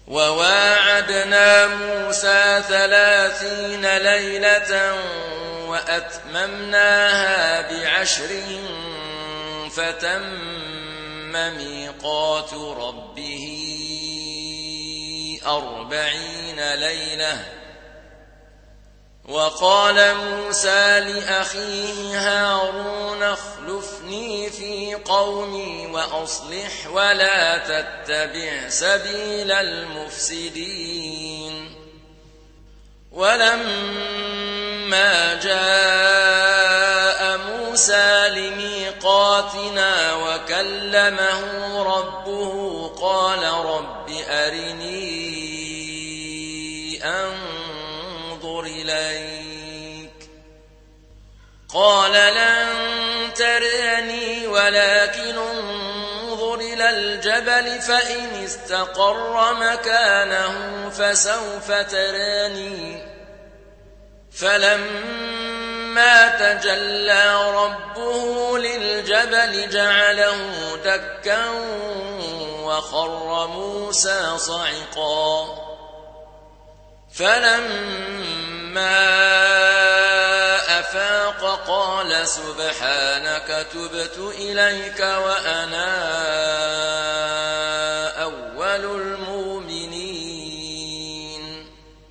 وواعدنا موسى 30 ليلة وأتممناها ب10 فتم ميقات ربه 40 ليلة. وقال موسى لأخيه هارون اخلفني في قومي وأصلح ولا تتبع سبيل المفسدين. ولما جاء موسى لميقاتنا وكلمه ربه قال رب أرني أنظر إليك. قال لن تراني ولكن انظر إلى الجبل فإن استقر مكانه فسوف تراني. فلما تجلى ربه للجبل جعله دكا وخر موسى صعقا. فلما أفاق قال سبحانك تبت إليك وأنا أول المؤمنين.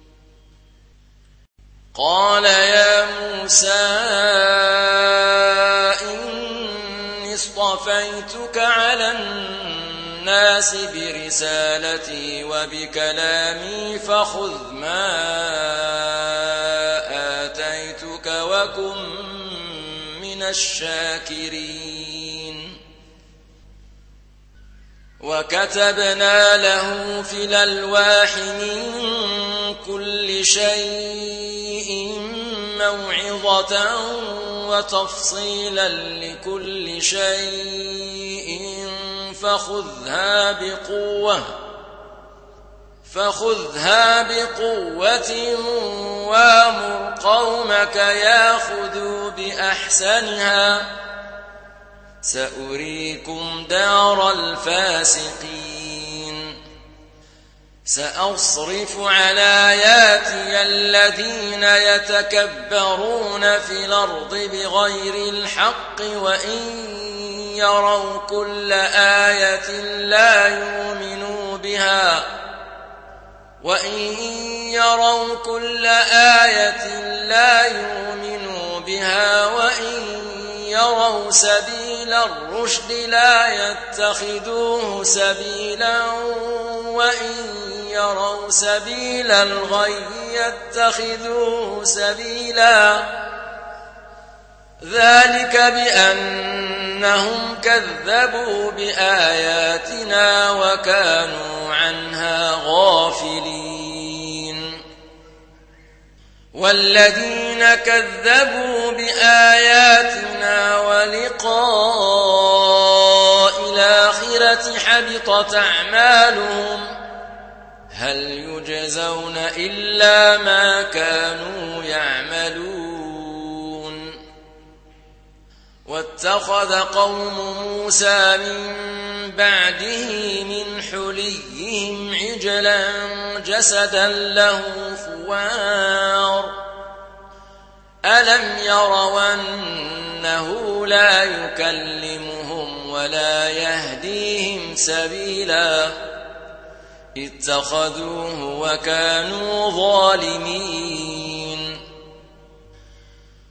قال يا موسى إني اصطفيتك على الناس برسالتي وبكلامي فخذ ما آتيتك وكن من الشاكرين. وكتبنا له في الألواح من كل شيء موعظة وتفصيلا لكل شيء فخذها بقوة وامر قومك ياخذوا بأحسنها سأريكم دار الفاسقين. سأصرف عن آياتي الذين يتكبرون في الأرض بغير الحق وإن يروا كل آية لا يؤمنوا بها وإن يروا سبيل الرشد لا يتخذوه سبيلا وإن يروا سبيل الغي يتخذوه سبيلا. ذلك بأنهم كذبوا بآياتنا وكانوا عنها غافلين. والذين كذبوا بآياتنا ولقاء الآخرة حبطت أعمالهم هل يجزون إلا ما كانوا يعملون. واتخذ قوم موسى من بعده من حليهم عجلا جسدا له خوار ألم يروا أنه لا يكلمهم ولا يهديهم سبيلا اتخذوه وكانوا ظالمين.